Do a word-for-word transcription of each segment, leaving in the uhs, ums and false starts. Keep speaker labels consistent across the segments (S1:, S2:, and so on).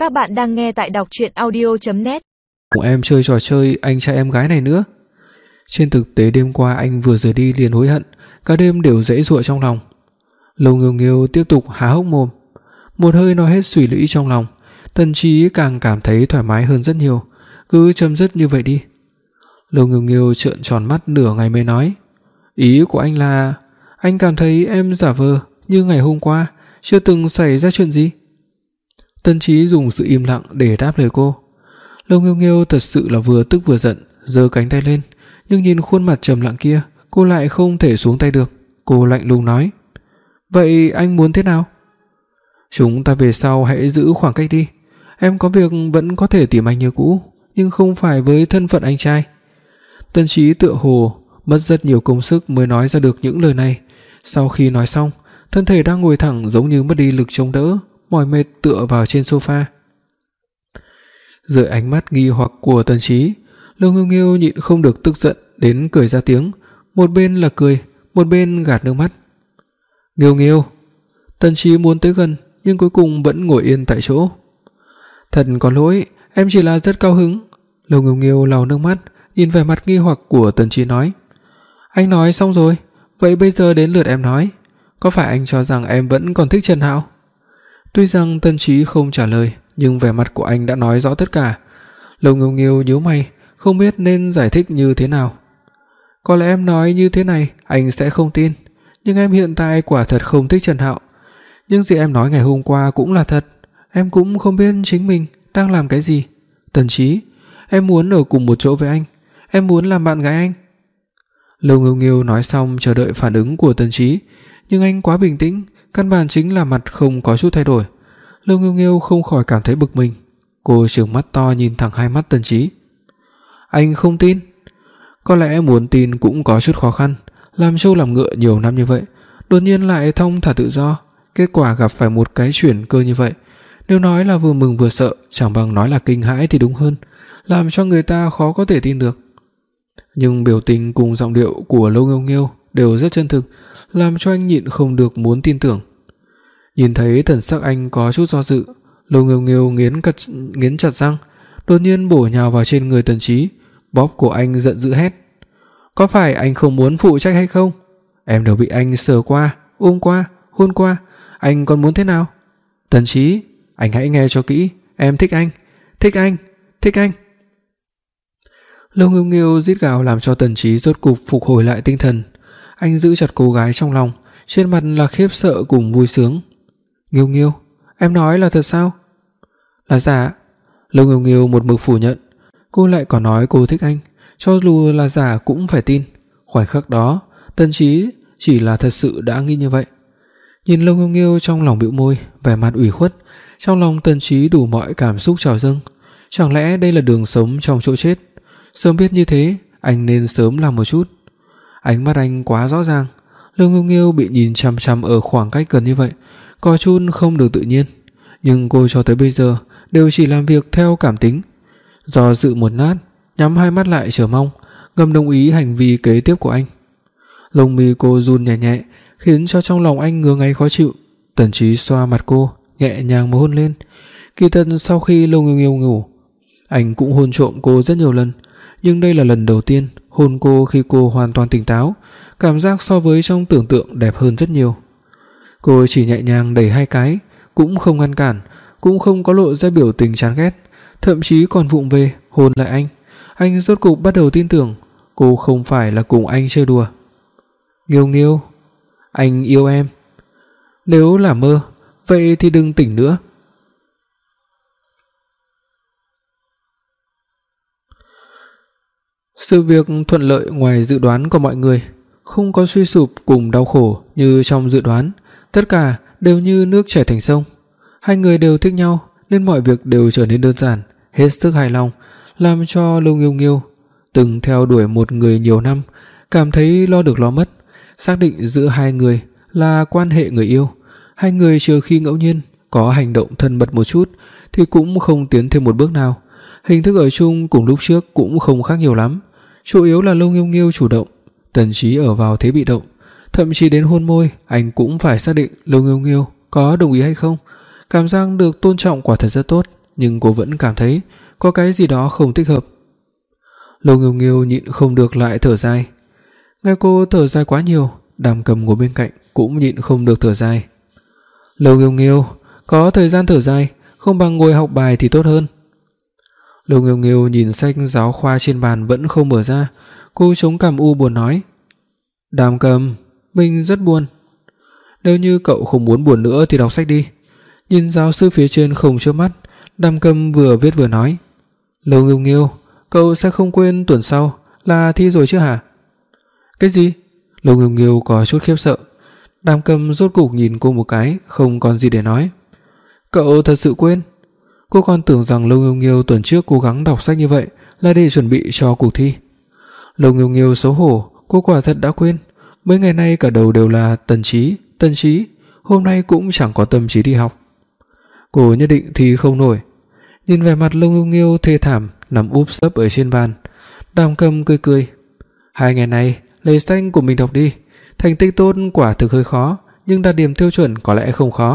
S1: Các bạn đang nghe tại đọc truyện audio chấm net.
S2: Cùng em chơi trò chơi anh trai em gái này nữa. Trên thực tế đêm qua anh vừa rời đi liền hối hận, cả đêm đều giãy giụa trong lòng. Lâu Nghiêu Nghiêu tiếp tục há hốc mồm, một hơi nói hết suy nghĩ trong lòng. Tần Chí càng cảm thấy thoải mái hơn rất nhiều, cứ chấm dứt như vậy đi. Lâu Nghiêu Nghiêu trợn tròn mắt nửa ngày mới nói, ý của anh là anh cảm thấy em giả vờ như ngày hôm qua chưa từng xảy ra chuyện gì. Tần Chí dùng sự im lặng để đáp lời cô. Lâu Nghiêu Nghiêu thật sự là vừa tức vừa giận, giơ cánh tay lên, nhưng nhìn khuôn mặt trầm lặng kia, cô lại không thể xuống tay được. Cô lạnh lùng nói, vậy anh muốn thế nào? Chúng ta về sau hãy giữ khoảng cách đi. Em có việc vẫn có thể tìm anh như cũ, nhưng không phải với thân phận anh trai. Tần Chí tựa hồ mất rất nhiều công sức mới nói ra được những lời này. Sau khi nói xong, thân thể đang ngồi thẳng giống như mất đi lực chống đỡ, mỏi mệt tựa vào trên sofa. Dưới ánh mắt nghi hoặc của Tần Chí, Lâu Nghiêu Nghiêu nhịn không được tức giận đến cười ra tiếng, một bên là cười, một bên gạt nước mắt. Nghiêu Nghiêu. Tần Chí muốn tới gần nhưng cuối cùng vẫn ngồi yên tại chỗ. Thật có lỗi, em chỉ là rất cao hứng. Lâu Nghiêu Nghiêu lau nước mắt, nhìn vẻ mặt nghi hoặc của Tần Chí nói, anh nói xong rồi, vậy bây giờ đến lượt em nói, có phải anh cho rằng em vẫn còn thích Trần Hạo? Tuy rằng Tần Chí không trả lời, nhưng vẻ mặt của anh đã nói rõ tất cả. Lâu Nghiêu Nghiêu nhíu mày, không biết nên giải thích như thế nào. Có lẽ em nói như thế này anh sẽ không tin, nhưng em hiện tại quả thật không thích Trần Hạo. Nhưng gì em nói ngày hôm qua cũng là thật, em cũng không biết chính mình đang làm cái gì. Tần Chí, em muốn ở cùng một chỗ với anh, em muốn làm bạn gái anh. Lâu Nghiêu Nghiêu nói xong chờ đợi phản ứng của Tần Chí, nhưng anh quá bình tĩnh, căn bản chính là mặt không có chút thay đổi. Lâu Nghiêu Nghiêu không khỏi cảm thấy bực mình. Cô trừng mắt to nhìn thẳng hai mắt Tần Chí. Anh không tin? Có lẽ muốn tin cũng có chút khó khăn, làm trâu làm ngựa nhiều năm như vậy, đột nhiên lại thong thả tự do, kết quả gặp phải một cái chuyển cơ như vậy. Nếu nói là vừa mừng vừa sợ, chẳng bằng nói là kinh hãi thì đúng hơn, làm cho người ta khó có thể tin được. Nhưng biểu tình cùng giọng điệu của Lâu Nghiêu Nghiêu đều rất chân thực, làm cho anh nhịn không được muốn tin tưởng. Nhìn thấy thần sắc anh có chút do dự, Lâu Nghiêu Nghiêu nghiến cật nghiến chặt răng, đột nhiên bổ nhào vào trên người Tần Chí, bóp cổ anh giận dữ hét, có phải anh không muốn phụ trách hay không? Em đều bị anh sờ qua, ôm qua, hôn qua, anh còn muốn thế nào? Tần Chí, anh hãy nghe cho kỹ, em thích anh, thích anh, thích anh. Lâu Nghiêu Nghiêu rít gào làm cho Tần Chí rốt cục phục hồi lại tinh thần. Anh giữ chặt cô gái trong lòng, trên mặt là khiếp sợ cùng vui sướng. Nghiêu Nghiêu, em nói là thật sao? Là giả. Lâu Nghiêu Nghiêu một mực phủ nhận. Cô lại còn nói cô thích anh, cho dù là giả cũng phải tin. Khoảnh khắc đó, Tần Chí chỉ là thật sự đã nghĩ như vậy. Nhìn Lâu Nghiêu Nghiêu trong lòng bĩu môi, vẻ mặt ủy khuất, trong lòng Tần Chí đủ mọi cảm xúc trào dâng. Chẳng lẽ đây là đường sống trong chỗ chết? Sớm biết như thế, anh nên sớm làm một chút. Ánh mắt anh quá rõ ràng. Lâu Nghiêu Nghiêu bị nhìn chằm chằm ở khoảng cách gần như vậy, có chút không được tự nhiên. Nhưng cô cho tới bây giờ đều chỉ làm việc theo cảm tính. Do dự một lát, nhắm hai mắt lại chờ mong, ngầm đồng ý hành vi kế tiếp của anh. Lông mi cô run nhẹ nhẹ, khiến cho trong lòng anh ngứa ngáy khó chịu. Tần Chí xoa mặt cô, nhẹ nhàng mà hôn lên. Kỳ thật sau khi Lâu Nghiêu Nghiêu ngủ, anh cũng hôn trộm cô rất nhiều lần, nhưng đây là lần đầu tiên hôn cô khi cô hoàn toàn tỉnh táo, cảm giác so với trong tưởng tượng đẹp hơn rất nhiều. Cô chỉ nhẹ nhàng đẩy hai cái, cũng không ngăn cản, cũng không có lộ ra biểu tình chán ghét, thậm chí còn vụng về hôn lại anh. Anh rốt cục bắt đầu tin tưởng cô không phải là cùng anh chơi đùa. Nghiêu Nghiêu, anh yêu em. Nếu là mơ, vậy thì đừng tỉnh nữa. Sự việc thuận lợi ngoài dự đoán của mọi người, không có suy sụp cùng đau khổ như trong dự đoán, tất cả đều như nước chảy thành sông. Hai người đều thích nhau nên mọi việc đều trở nên đơn giản, hết sức hài lòng, làm cho Lâu Nghiêu Nghiêu từng theo đuổi một người nhiều năm, cảm thấy lo được lo mất, xác định giữa hai người là quan hệ người yêu. Hai người trừ khi ngẫu nhiên có hành động thân mật một chút thì cũng không tiến thêm một bước nào. Hình thức ở chung cùng lúc trước cũng không khác nhiều lắm, chủ yếu là Lâu Nghiêu Nghiêu chủ động, Tần Chí ở vào thế bị động. Thậm chí đến hôn môi, anh cũng phải xác định Lâu Nghiêu Nghiêu có đồng ý hay không. Cảm giác được tôn trọng quả thật rất tốt, nhưng cô vẫn cảm thấy có cái gì đó không thích hợp. Lô Nghiêu Nghiêu nhịn không được lại thở dài. Nghe cô thở dài quá nhiều, Đàm Cầm ngồi bên cạnh cũng nhịn không được thở dài. Lô Nghiêu Nghiêu, có thời gian thở dài, không bằng ngồi học bài thì tốt hơn. Lô Nghiêu Nghiêu nhìn sách giáo khoa trên bàn vẫn không mở ra, cô chống cằm u buồn nói: Đàm Cầm, mình rất buồn. Nếu như cậu không muốn buồn nữa thì đọc sách đi. Nhìn giáo sư phía trên không chớp mắt, Đàm Cầm vừa viết vừa nói: Lô Nghiêu Nghiêu, cậu sẽ không quên tuần sau là thi rồi chứ hả? Cái gì? Lô Nghiêu Nghiêu có chút khiếp sợ. Đàm Cầm rốt cục nhìn cô một cái, không còn gì để nói. Cậu thật sự quên? Cô còn tưởng rằng Lô Nghiêu Nghiêu tuần trước cố gắng đọc sách như vậy là để chuẩn bị cho cuộc thi. Lô Nghiêu Nghiêu xấu hổ, cô quả thật đã quên. Mấy ngày nay cả đầu đều là Tần Chí, Tần Chí, hôm nay cũng chẳng có tâm trí đi học. Cô nhất định thi không nổi. Nhìn vẻ mặt Lô Nghiêu Nghiêu thê thảm nằm úp sấp ở trên bàn, Đàm Cầm cười cười. Hai ngày nay lấy sách của mình đọc đi, thành tích tốt quả thực hơi khó, nhưng đạt điểm tiêu chuẩn có lẽ không khó.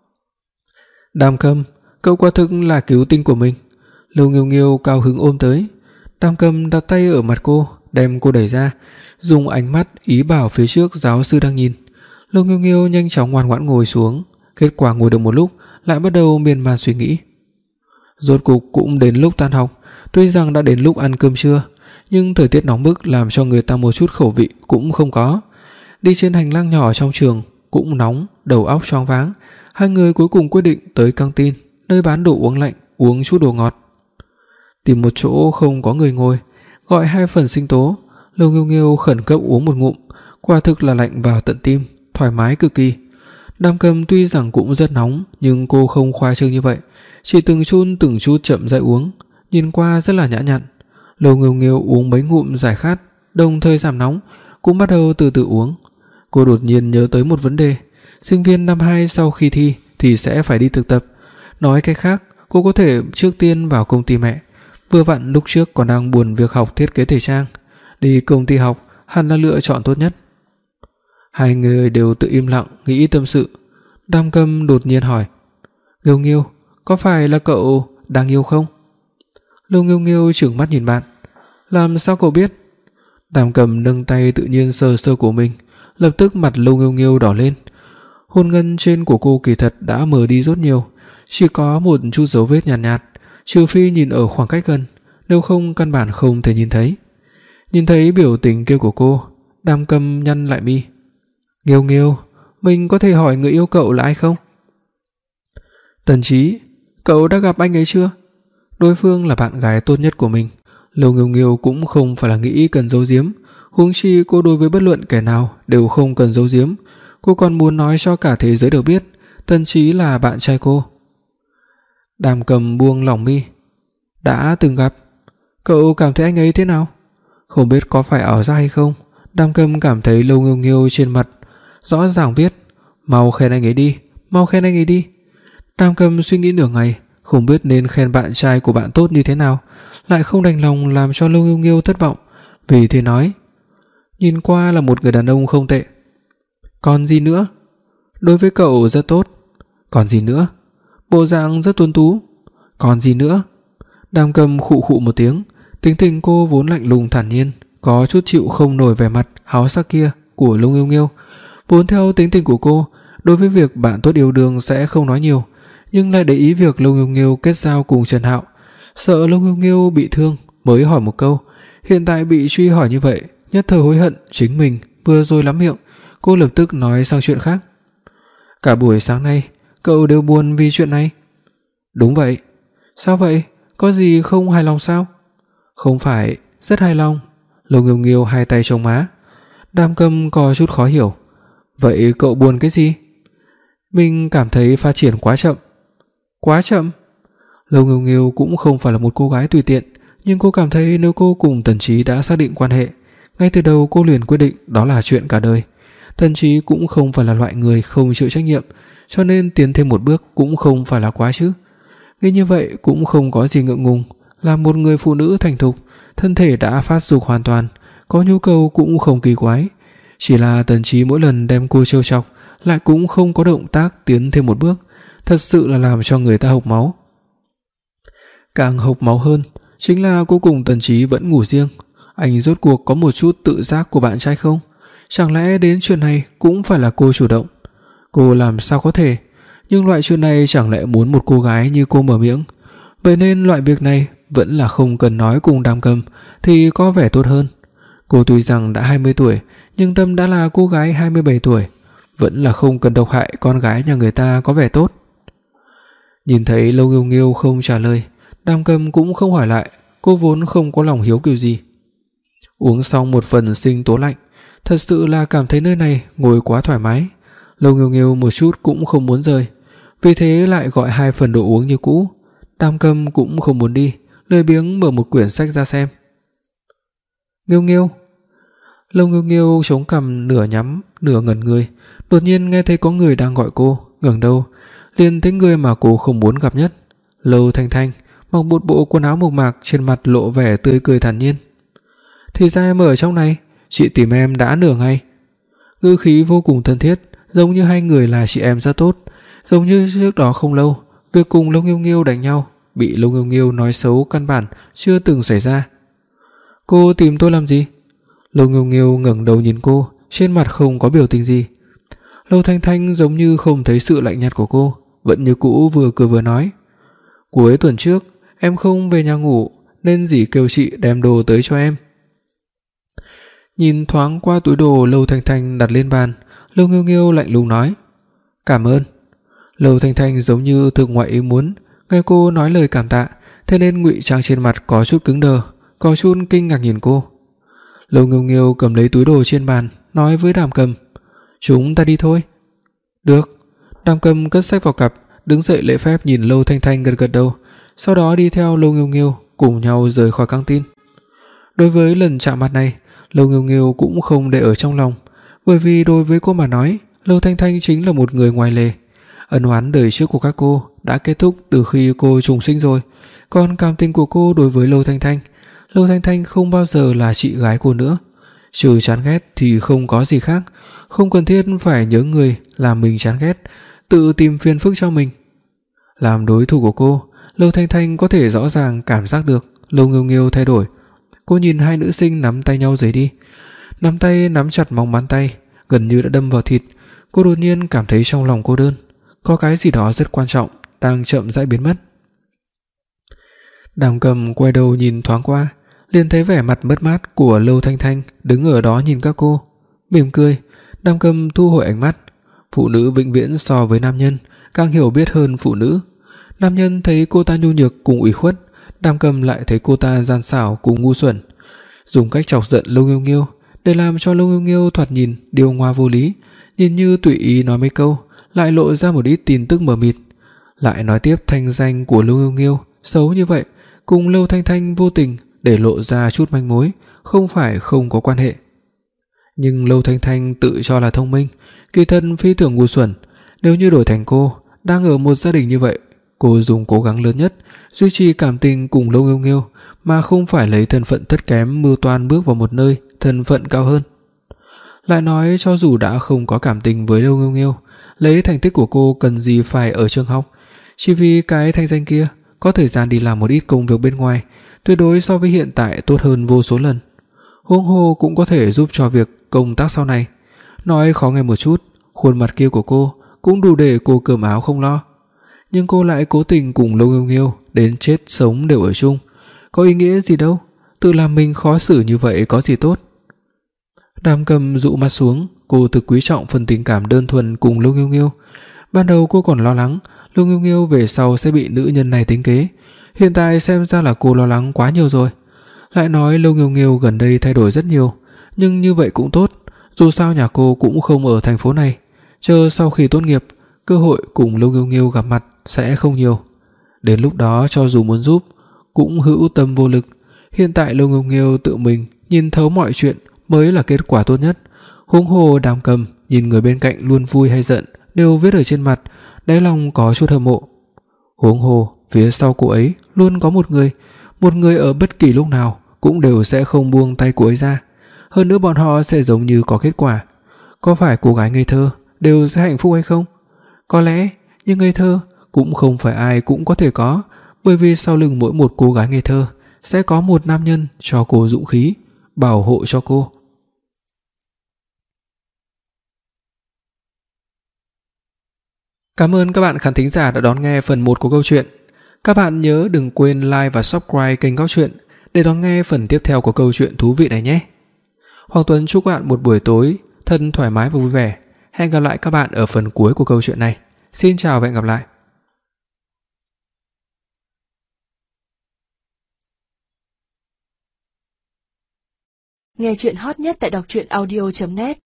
S2: Đàm Cầm, cậu quả thực là cứu tinh của mình. Lô Nghiêu Nghiêu cao hứng ôm tới. Đàm Cầm đặt tay ở mặt cô, đem cô đẩy ra, dùng ánh mắt ý bảo phía trước giáo sư đang nhìn. Lô Nghiêu Nghiêu nhanh chóng ngoan ngoãn ngồi xuống, kết quả ngồi được một lúc lại bắt đầu miên man suy nghĩ. Rốt cục cũng đến lúc tan học, tuy rằng đã đến lúc ăn cơm trưa, nhưng thời tiết nóng bức làm cho người ta một chút khẩu vị cũng không có. Đi trên hành lang nhỏ trong trường cũng nóng, đầu óc choáng váng, hai người cuối cùng quyết định tới căng tin, nơi bán đồ uống lạnh, uống chút đồ ngọt. Tìm một chỗ không có người ngồi, gọi hai phần sinh tố. Lô Nghiêu Nghiêu khẩn cấp uống một ngụm, quả thực là lạnh vào tận tim, thoải mái cực kỳ. Đàm Cầm tuy rằng cũng rất nóng, nhưng cô không khoa trương như vậy, chỉ từng chút từng chút chậm rãi uống, nhìn qua rất là nhã nhặn. Lô Nghiêu Nghiêu uống mấy ngụm giải khát, đồng thời giảm nóng, cũng bắt đầu từ từ uống. Cô đột nhiên nhớ tới một vấn đề, sinh viên năm hai sau khi thi thì sẽ phải đi thực tập. Nói cách khác, cô có thể trước tiên vào công ty mẹ. Vừa vặn lúc trước còn đang buồn việc học thiết kế thời trang, đi công ty học hẳn là lựa chọn tốt nhất. Hai người đều tự im lặng nghĩ tâm sự. Đàm Cầm đột nhiên hỏi: Nghiêu Nghiêu, có phải là cậu đang yêu không? Lô Nghiêu Nghiêu trừng mắt nhìn bạn. Làm sao cậu biết? Đàm Cầm nâng tay tự nhiên sờ sờ của mình, lập tức mặt Lô Nghiêu Nghiêu đỏ lên. Hôn ngân trên của cô kỳ thật đã mờ đi rất nhiều, chỉ có một chút dấu vết nhàn nhạt, nhạt, trừ phi nhìn ở khoảng cách gần, nếu không căn bản không thể nhìn thấy. Nhìn thấy biểu tình kia của cô, Đàm Cầm nhăn lại mi. Nghiêu Nghiêu, mình có thể hỏi người yêu cậu là ai không? Tần Chí, cậu đã gặp anh ấy chưa? Đối phương là bạn gái tốt nhất của mình. Lô Nghiêu Nghiêu cũng không phải là nghĩ cần giấu giếm, huống chi cô đối với bất luận kẻ nào đều không cần giấu giếm. Cô còn muốn nói cho cả thế giới đều biết Tần Chí là bạn trai cô. Đàm Cầm buông lỏng mi. Đã từng gặp. Cậu cảm thấy anh ấy thế nào? Không biết có phải ảo giác hay không, Đàm Cầm cảm thấy Lô Nghiêu Nghiêu trên mặt rõ ràng viết: mau khen anh ấy đi, mau khen anh ấy đi. Đàm Cầm suy nghĩ nửa ngày, không biết nên khen bạn trai của bạn tốt như thế nào, lại không đành lòng làm cho Lô Nghiêu Nghiêu thất vọng, vì thế nói: nhìn qua là một người đàn ông không tệ. Còn gì nữa? Đối với cậu rất tốt. Còn gì nữa? Bộ dạng rất tuấn tú. Còn gì nữa? Đàm Cầm khụ khụ một tiếng, tính tình cô vốn lạnh lùng thản nhiên, có chút chịu không nổi vẻ mặt háo sắc kia của Lô Nghiêu Nghiêu. Vốn theo tính tình của cô, đối với việc bạn tốt yêu đương sẽ không nói nhiều, nhưng lại để ý việc Lô Nghiêu Nghiêu kết giao cùng Trần Hạo, sợ Lô Nghiêu Nghiêu bị thương mới hỏi một câu, hiện tại bị truy hỏi như vậy, nhất thời hối hận chính mình vừa rồi lắm miệng, cô lập tức nói sang chuyện khác. Cả buổi sáng nay, cậu đều buồn vì chuyện này? Đúng vậy. Sao vậy? Có gì không hài lòng sao? Không phải, rất hài lòng. Lô Nghiêu Nghiêu hai tay chống má. Đàm Cầm có chút khó hiểu. Vậy cậu buồn cái gì? Mình cảm thấy phát triển quá chậm. Quá chậm? Lô Nghiêu Nghiêu cũng không phải là một cô gái tùy tiện, nhưng cô cảm thấy nếu cô cùng Tần Chí đã xác định quan hệ, ngay từ đầu cô liền quyết định đó là chuyện cả đời. Tần Chí cũng không phải là loại người không chịu trách nhiệm, cho nên tiến thêm một bước cũng không phải là quá chứ. Nghĩ như vậy cũng không có gì ngượng ngùng, là một người phụ nữ thành thục, thân thể đã phát dục hoàn toàn, có nhu cầu cũng không kỳ quái. Chỉ là Tần Chí mỗi lần đem cô trêu chọc lại cũng không có động tác tiến thêm một bước, thật sự là làm cho người ta hộc máu. Càng hộc máu hơn chính là cô cùng Tần Chí vẫn ngủ riêng. Anh rốt cuộc có một chút tự giác của bạn trai không? Chẳng lẽ đến chuyện này cũng phải là cô chủ động? Cô làm sao có thể? Nhưng loại chuyện này chẳng lẽ muốn một cô gái như cô mở miệng? Vậy nên loại việc này vẫn là không cần nói cùng Đàm Cầm thì có vẻ tốt hơn. Cô tuy rằng đã hai mươi tuổi, nhưng tâm đã là cô gái hai mươi bảy tuổi, vẫn là không cần độc hại con gái nhà người ta có vẻ tốt. Nhìn thấy Lâu Nghiêu Nghiêu không trả lời, Đàm Cầm cũng không hỏi lại, cô vốn không có lòng hiếu kỳ gì. Uống xong một phần sinh tố lạnh, thật sự là cảm thấy nơi này ngồi quá thoải mái. Lâu Nghiêu Nghiêu một chút cũng không muốn rời, vì thế lại gọi hai phần đồ uống như cũ. Đàm Cầm cũng không muốn đi, lười biếng mở một quyển sách ra xem. Nghiêu Nghiêu. Lâu Nghiêu Nghiêu chống cằm nửa nhắm nửa ngẩn người, đột nhiên nghe thấy có người đang gọi cô, ngẩng đầu, liền thấy người mà cô không muốn gặp nhất. Lâu Thanh Thanh mặc một bộ quần áo mộc mạc, trên mặt lộ vẻ tươi cười thản nhiên. Thì ra em ở trong này, chị tìm em đã nửa ngày. Ngữ khí vô cùng thân thiết, giống như hai người là chị em rất tốt, giống như trước đó không lâu, việc cùng Lâu Nghiêu Nghiêu đánh nhau, bị Lâu Nghiêu Nghiêu nói xấu căn bản chưa từng xảy ra. Cô tìm tôi làm gì? Lâu Nghiêu Nghiêu ngẩng đầu nhìn cô, trên mặt không có biểu tình gì. Lâu Thanh Thanh giống như không thấy sự lạnh nhạt của cô, vẫn như cũ vừa cười vừa nói. Cuối tuần trước em không về nhà ngủ nên dì kêu chị đem đồ tới cho em. Nhìn thoáng qua túi đồ Lâu Thanh Thanh đặt lên bàn, Lâu Nghiêu Nghiêu lạnh lùng nói: "Cảm ơn." Lâu Thanh Thanh giống như thực ngoại ý muốn nghe cô nói lời cảm tạ, thế nên ngụy trang trên mặt có chút cứng đờ, có chút kinh ngạc nhìn cô. Lâu Nghiêu Nghiêu cầm lấy túi đồ trên bàn, nói với Đàm Cầm: "Chúng ta đi thôi." "Được." Đàm Cầm cất sách vào cặp, đứng dậy lễ phép nhìn Lâu Thanh Thanh gật gật đầu, sau đó đi theo Lâu Nghiêu Nghiêu cùng nhau rời khỏi căng tin. Đối với lần chạm mặt này, Lâu Nghiêu Nghiêu cũng không để ở trong lòng, bởi vì đối với cô mà nói, Lâu Thanh Thanh chính là một người ngoài lề. Ân oán đời trước của các cô đã kết thúc từ khi cô trùng sinh rồi, còn cảm tình của cô đối với Lâu Thanh Thanh, Lâu Thanh Thanh không bao giờ là chị gái cô nữa. Trừ chán ghét thì không có gì khác, không cần thiết phải nhớ người làm mình chán ghét, tự tìm phiền phức cho mình. Làm đối thủ của cô, Lâu Thanh Thanh có thể rõ ràng cảm giác được Lâu Nghiêu Nghiêu thay đổi. Cô nhìn hai nữ sinh nắm tay nhau rời đi, nắm tay nắm chặt móng bàn tay, gần như đã đâm vào thịt. Cô đột nhiên cảm thấy trong lòng cô đơn, có cái gì đó rất quan trọng đang chậm rãi biến mất. Đàm Cầm quay đầu nhìn thoáng qua, liền thấy vẻ mặt mất mát của Lâu Thanh Thanh đứng ở đó nhìn các cô, mỉm cười. Đàm Cầm thu hồi ánh mắt. Phụ nữ vĩnh viễn so với nam nhân càng hiểu biết hơn phụ nữ. Nam nhân thấy cô ta nhu nhược cùng ủy khuất, Đàm Cầm lại thấy cô ta gian xảo cùng ngu xuẩn, dùng cách chọc giận Lâu Nghiêu Nghiêu để làm cho Lâu Nghiêu Nghiêu thoạt nhìn điều ngoa vô lý, nhìn như tùy ý nói mấy câu, lại lộ ra một ít tin tức mờ mịt. Lại nói tiếp thanh danh của Lâu Nghiêu Nghiêu xấu như vậy, cùng Lâu Thanh Thanh vô tình để lộ ra chút manh mối, không phải không có quan hệ. Nhưng Lâu Thanh Thanh tự cho là thông minh, kỳ thật phi thường ngu xuẩn. Nếu như đổi thành cô, đang ở một gia đình như vậy, cô dùng cố gắng lớn nhất duy trì cảm tình cùng Lâu Nghiêu Nghiêu, mà không phải lấy thân phận thấp kém mưu toan bước vào một nơi thân phận cao hơn. Lại nói cho dù đã không có cảm tình với Lâu Nghiêu Nghiêu, lấy thành tích của cô cần gì phải ở trường học, chỉ vì cái thanh danh kia, có thời gian đi làm một ít công việc bên ngoài, tuyệt đối so với hiện tại tốt hơn vô số lần. Huống hồ cũng có thể giúp cho việc công tác sau này. Nói khó nghe một chút, khuôn mặt kia của cô cũng đủ để cô cơm áo không lo. Nhưng cô lại cố tình cùng Lâu Nghiêu Nghiêu đến chết sống đều ở chung, có ý nghĩa gì đâu, tự làm mình khó xử như vậy có gì tốt. Đàm Cầm dụ mắt xuống, cô thực quý trọng phần tình cảm đơn thuần cùng Lâu Nghiêu Nghiêu. Ban đầu cô còn lo lắng Lâu Nghiêu Nghiêu về sau sẽ bị nữ nhân này tính kế, hiện tại xem ra là cô lo lắng quá nhiều rồi. Lại nói Lâu Nghiêu Nghiêu gần đây thay đổi rất nhiều, nhưng như vậy cũng tốt, dù sao nhà cô cũng không ở thành phố này, chờ sau khi tốt nghiệp, cơ hội cùng Lâu Nghiêu Nghiêu gặp mặt sẽ không nhiều. Đến lúc đó cho dù muốn giúp cũng hữu tâm vô lực. Hiện tại Lâu Nghiêu Nghiêu tự mình nhìn thấu mọi chuyện mới là kết quả tốt nhất. Huống hồ Đàm Cầm nhìn người bên cạnh luôn vui hay giận đều viết ở trên mặt, đáy lòng có chút hâm mộ. Huống hồ phía sau cô ấy luôn có một người, một người ở bất kỳ lúc nào cũng đều sẽ không buông tay cô ấy ra. Hơn nữa bọn họ sẽ giống như có kết quả. Có phải cô gái ngây thơ đều sẽ hạnh phúc hay không? Có lẽ, nhưng ngây thơ cũng không phải ai cũng có thể có, bởi vì sau lưng mỗi một cô gái ngây thơ sẽ có một nam nhân cho cô dũng khí, bảo hộ cho cô. Cảm ơn các bạn khán thính giả đã đón nghe phần một của câu chuyện. Các bạn nhớ đừng quên like và subscribe kênh Góc Chuyện để đón nghe phần tiếp theo của câu chuyện thú vị này nhé. Hoàng Tuấn chúc các bạn một buổi tối thật thoải mái và vui vẻ. Hẹn gặp lại các bạn ở phần cuối của câu chuyện này. Xin chào và hẹn gặp lại.
S1: Nghe chuyện hot nhất tại đọc truyện audio chấm net.